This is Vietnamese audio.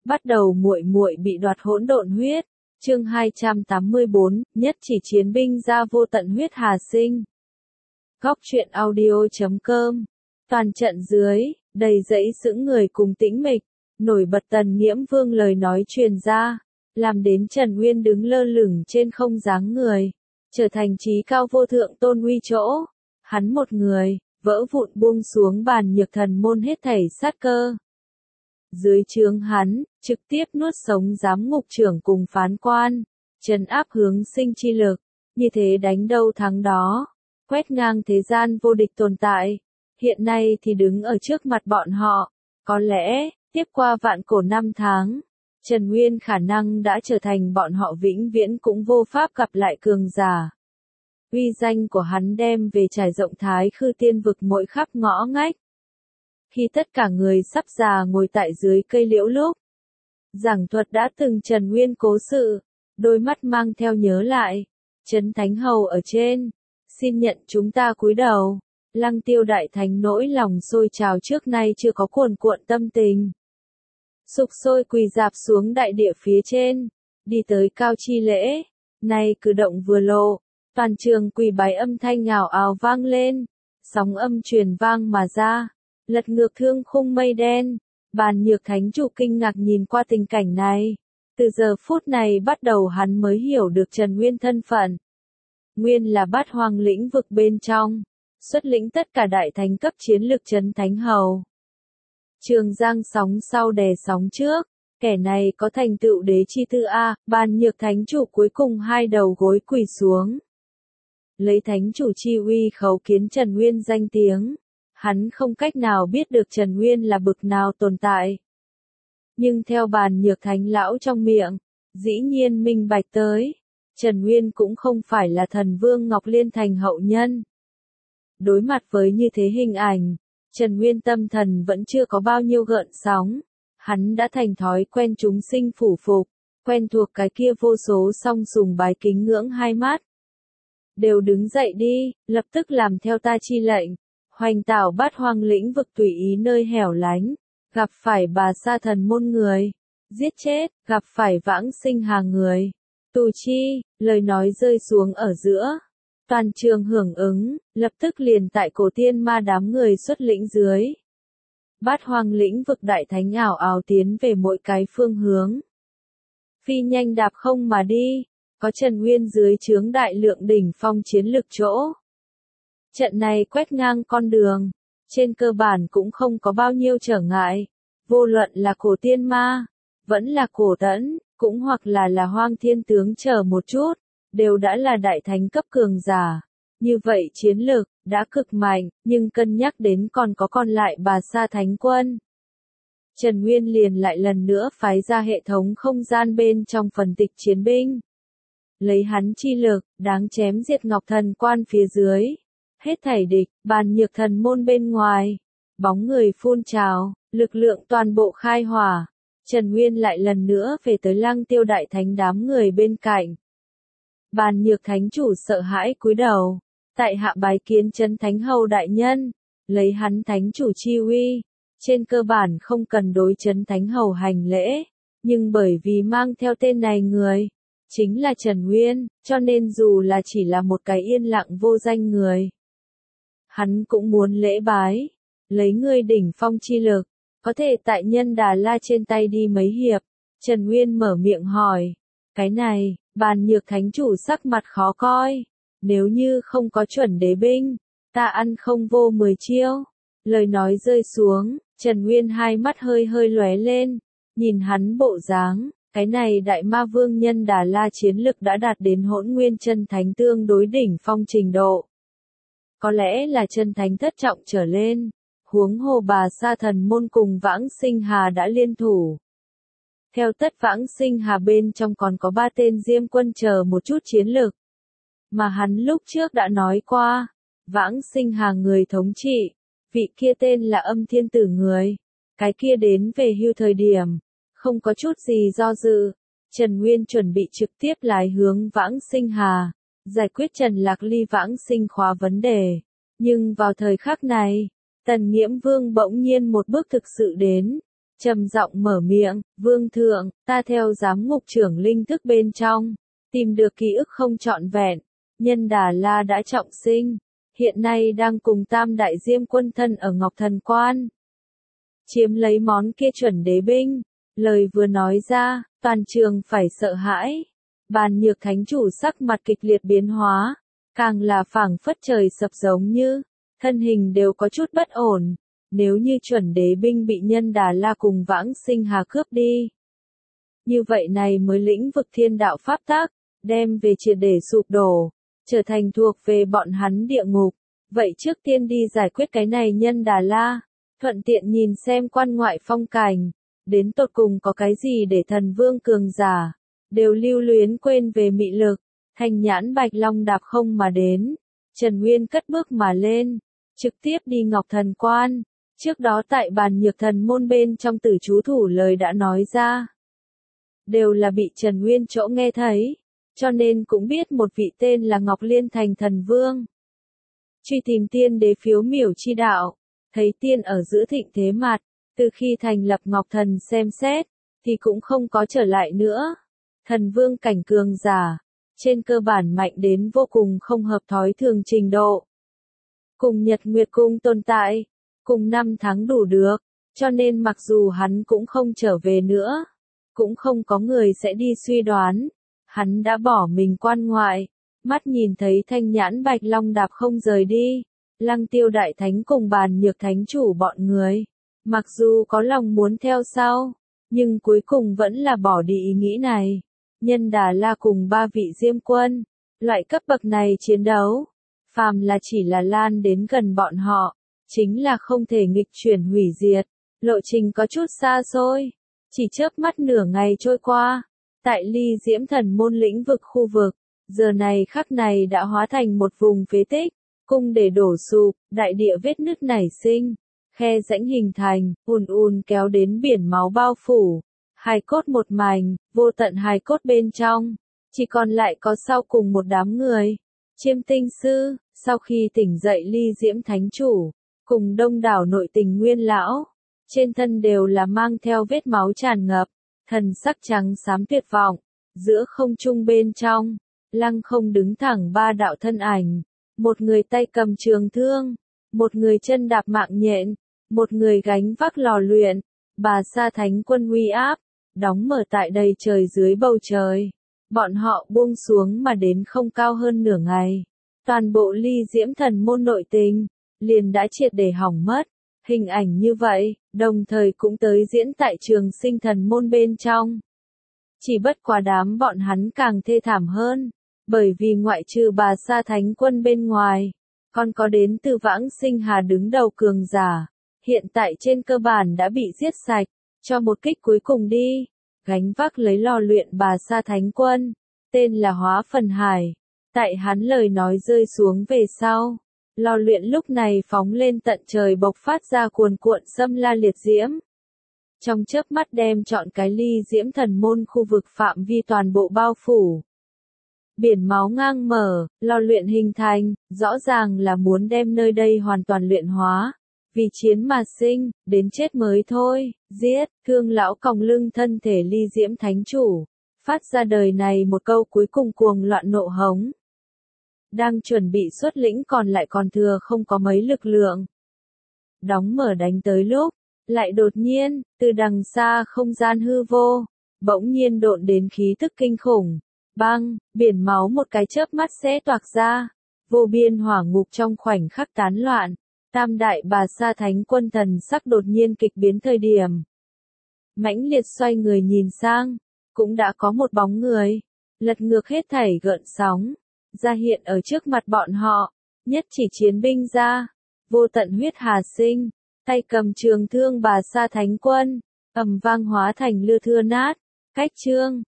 Bắt đầu muội muội bị đoạt hỗn độn huyết. Chương 284, nhất chỉ chiến binh ra vô tận huyết hà sinh. Góc truyện audio.com. Toàn trận dưới, đầy dẫy sững người cùng tĩnh mịch, nổi bật Tần Nghiễm Vương lời nói truyền ra, làm đến Trần Uyên đứng lơ lửng trên không dáng người, trở thành trí cao vô thượng tôn uy chỗ. Hắn một người, vỡ vụn buông xuống bàn nhược thần môn hết thảy sát cơ. Dưới trướng hắn, trực tiếp nuốt sống giám ngục trưởng cùng phán quan, trấn áp hướng sinh chi lực, như thế đánh đâu thắng đó, quét ngang thế gian vô địch tồn tại, hiện nay thì đứng ở trước mặt bọn họ, có lẽ, tiếp qua vạn cổ năm tháng, Trần Uyên khả năng đã trở thành bọn họ vĩnh viễn cũng vô pháp gặp lại cường giả. Uy danh của hắn đem về trải rộng thái khư tiên vực mỗi khắp ngõ ngách. Khi tất cả người sắp già ngồi tại dưới cây liễu lúc, giảng thuật đã từng Trần Uyên cố sự, đôi mắt mang theo nhớ lại, Trấn Thánh Hầu ở trên, xin nhận chúng ta cúi đầu. Lăng Tiêu đại thánh nỗi lòng sôi trào trước nay chưa có cuồn cuộn tâm tình. Sục sôi quỳ dạp xuống đại địa phía trên, đi tới cao chi lễ, nay cử động vừa lộ, toàn trường quỳ bái âm thanh ào ào vang lên, sóng âm truyền vang mà ra, lật ngược thương khung mây đen. Bàn Nhược Thánh Chủ kinh ngạc nhìn qua tình cảnh này, từ giờ phút này bắt đầu hắn mới hiểu được Trần Uyên thân phận. Nguyên là Bát Hoang lĩnh vực bên trong, xuất lĩnh tất cả đại thánh cấp chiến lực Trấn Thánh Hầu. Trường giang sóng sau đè sóng trước, kẻ này có thành tựu đế chi tư a. Bàn Nhược Thánh Chủ cuối cùng hai đầu gối quỳ xuống, lấy Thánh Chủ chi uy khấu kiến Trần Uyên danh tiếng. Hắn không cách nào biết được Trần Uyên là bực nào tồn tại. Nhưng theo Bàn Nhược Thánh lão trong miệng, dĩ nhiên minh bạch tới, Trần Uyên cũng không phải là thần vương Ngọc Liên Thành hậu nhân. Đối mặt với như thế hình ảnh, Trần Uyên tâm thần vẫn chưa có bao nhiêu gợn sóng, hắn đã thành thói quen chúng sinh phủ phục, quen thuộc cái kia vô số song sùng bái kính ngưỡng hai mắt. Đều đứng dậy đi, lập tức làm theo ta chi lệnh. Hoành tảo Bát Hoang lĩnh vực tùy ý nơi hẻo lánh, gặp phải bà sa thần môn người, giết chết, gặp phải vãng sinh hà người, tù chi. Lời nói rơi xuống ở giữa, toàn trường hưởng ứng, lập tức liền tại cổ tiên ma đám người xuất lĩnh dưới. Bát Hoang lĩnh vực đại thánh ảo ảo tiến về mỗi cái phương hướng. Phi nhanh đạp không mà đi, có Trần Uyên dưới trướng đại lượng đỉnh phong chiến lực chỗ. Trận này quét ngang con đường, trên cơ bản cũng không có bao nhiêu trở ngại, vô luận là cổ tiên ma, vẫn là cổ tẫn, cũng hoặc là Hoang Thiên Tướng chờ một chút, đều đã là đại thánh cấp cường giả. Như vậy chiến lược, đã cực mạnh, nhưng cân nhắc đến còn có còn lại bà sa thánh quân. Trần Uyên liền lại lần nữa phái ra hệ thống không gian bên trong phần tịch chiến binh. Lấy hắn chi lực, đáng chém diệt Ngọc Thần Quan phía dưới. Hết thảy địch, Bàn Nhược thần môn bên ngoài, bóng người phun trào, lực lượng toàn bộ khai hỏa. Trần Uyên lại lần nữa về tới Lăng Tiêu đại thánh đám người bên cạnh. Bàn Nhược Thánh Chủ sợ hãi cúi đầu, tại hạ bái kiến Trấn Thánh Hầu đại nhân, lấy hắn Thánh Chủ chi uy, trên cơ bản không cần đối Trấn Thánh Hầu hành lễ, nhưng bởi vì mang theo tên này người, chính là Trần Uyên, cho nên dù là chỉ là một cái yên lặng vô danh người, hắn cũng muốn lễ bái, lấy ngươi đỉnh phong chi lực, có thể tại Nhân Đà La trên tay đi mấy hiệp. Trần Uyên mở miệng hỏi, cái này, Bàn Nhược Thánh Chủ sắc mặt khó coi, nếu như không có chuẩn đế binh, ta ăn không vô 10 chiêu. Lời nói rơi xuống, Trần Uyên hai mắt hơi hơi lóe lên, nhìn hắn bộ dáng, cái này đại ma vương Nhân Đà La chiến lực đã đạt đến Hỗn Nguyên chân thánh tương đối đỉnh phong trình độ. Có lẽ là chân thánh thất trọng trở lên, huống hồ bà sa thần môn cùng vãng sinh hà đã liên thủ. Theo tất vãng sinh hà bên trong còn có 3 tên Diêm quân chờ một chút chiến lực. Mà hắn lúc trước đã nói qua, vãng sinh hà người thống trị, vị kia tên là Âm Thiên Tử người. Cái kia đến về hưu thời điểm, không có chút gì do dự, Trần Uyên chuẩn bị trực tiếp lái hướng vãng sinh hà, giải quyết Trần Lạc Ly vãng sinh khóa vấn đề. Nhưng vào thời khắc này, Tần Nghiễm Vương bỗng nhiên một bước thực sự đến, trầm giọng mở miệng, vương thượng, ta theo giám ngục trưởng linh thức bên trong, tìm được ký ức không trọn vẹn, Nhân Đà La đã trọng sinh, hiện nay đang cùng Tam Đại Diêm Quân thân ở Ngọc Thần Quan, chiếm lấy món kia chuẩn đế binh. Lời vừa nói ra, toàn trường phải sợ hãi. Bàn Nhược Thánh Chủ sắc mặt kịch liệt biến hóa, càng là phảng phất trời sập giống như, thân hình đều có chút bất ổn. Nếu như chuẩn đế binh bị Nhân Đà La cùng Vãng Sinh Hà cướp đi, như vậy này mới lĩnh vực thiên đạo pháp tắc, đem về triệt để sụp đổ, trở thành thuộc về bọn hắn địa ngục. Vậy trước tiên đi giải quyết cái này Nhân Đà La, thuận tiện nhìn xem quan ngoại phong cảnh, đến tột cùng có cái gì để thần vương cường giả, đều lưu luyến quên về mị lực. Thanh nhãn Bạch Long đạp không mà đến, Trần Nguyên cất bước mà lên, trực tiếp đi Ngọc Thần Quan. Trước đó tại Bàn Nhược Thần môn bên trong tử chú thủ lời đã nói ra, đều là bị Trần Nguyên chỗ nghe thấy, cho nên cũng biết một vị tên là Ngọc Liên Thành thần vương. Truy tìm tiên đế phiếu miểu chi đạo, thấy tiên ở giữa thịnh thế mặt, từ khi thành lập Ngọc Thần xem xét, thì cũng không có trở lại nữa. Thần vương cảnh cường giả, trên cơ bản mạnh đến vô cùng không hợp thói thường trình độ. Cùng Nhật Nguyệt Cung tồn tại, cùng năm tháng đủ được, cho nên mặc dù hắn cũng không trở về nữa, cũng không có người sẽ đi suy đoán, hắn đã bỏ mình quan ngoại. Mắt nhìn thấy thanh nhãn Bạch Long đạp không rời đi, Lăng Tiêu Đại Thánh cùng Bàn Nhược Thánh Chủ bọn người, mặc dù có lòng muốn theo sau, nhưng cuối cùng vẫn là bỏ đi ý nghĩ này. Nhân Đà La cùng ba vị Diêm Quân, loại cấp bậc này chiến đấu, phàm là chỉ là lan đến gần bọn họ, chính là không thể nghịch chuyển hủy diệt, lộ trình có chút xa xôi, chỉ chớp mắt nửa ngày trôi qua, tại Ly Diễm Thần môn lĩnh vực khu vực, giờ này khắc này đã hóa thành một vùng phế tích, cung để đổ sụp, đại địa vết nứt nảy sinh, khe rãnh hình thành, ùn ùn kéo đến biển máu bao phủ, hài cốt một mảnh, vô tận hài cốt bên trong, chỉ còn lại có sau cùng một đám người. Chiêm Tinh Sư, sau khi tỉnh dậy Ly Diễm Thánh Chủ, cùng đông đảo nội tình nguyên lão, trên thân đều là mang theo vết máu tràn ngập, thần sắc trắng xám tuyệt vọng, giữa không trung bên trong, lăng không đứng thẳng ba đạo thân ảnh, một người tay cầm trường thương, một người chân đạp mạng nhện, một người gánh vác lò luyện, Bà Sa Thánh Quân uy áp, đóng mở tại đầy trời dưới bầu trời. Bọn họ buông xuống mà đến không cao hơn nửa ngày. Toàn bộ Ly Diễm Thần môn nội tình, liền đã triệt để hỏng mất. Hình ảnh như vậy, đồng thời cũng tới diễn tại Trường Sinh Thần môn bên trong. Chỉ bất quá đám bọn hắn càng thê thảm hơn, bởi vì ngoại trừ Bà Sa Thánh Quân bên ngoài, còn có đến từ Vãng Sinh Hà đứng đầu cường giả, hiện tại trên cơ bản đã bị giết sạch, cho một kích cuối cùng đi, gánh vác lấy lò luyện Bà Sa Thánh Quân, tên là Hóa Phần Hải. Tại hắn lời nói rơi xuống về sau, lò luyện lúc này phóng lên tận trời bộc phát ra cuồn cuộn xâm la liệt diễm. Trong chớp mắt đem trọn cái Ly Diễm Thần môn khu vực phạm vi toàn bộ bao phủ. Biển máu ngang mở, lò luyện hình thành, rõ ràng là muốn đem nơi đây hoàn toàn luyện hóa. Vì chiến mà sinh, đến chết mới thôi, giết, thương lão còng lưng thân thể Ly Diễm Thánh Chủ, phát ra đời này một câu cuối cùng cuồng loạn nộ hống. Đang chuẩn bị xuất lĩnh còn lại còn thừa không có mấy lực lượng. Đóng mở đánh tới lúc, lại đột nhiên, từ đằng xa không gian hư vô, bỗng nhiên độn đến khí tức kinh khủng. Băng, biển máu một cái chớp mắt sẽ toạc ra, vô biên hỏa ngục trong khoảnh khắc tán loạn. Tam đại Bà Sa Thánh Quân thần sắc đột nhiên kịch biến thời điểm. Mãnh liệt xoay người nhìn sang, cũng đã có một bóng người, lật ngược hết thảy gợn sóng, ra hiện ở trước mặt bọn họ, nhất chỉ chiến binh ra, vô tận huyết hà sinh, tay cầm trường thương Bà Sa Thánh Quân, ầm vang hóa thành lưa thưa nát, cách chương.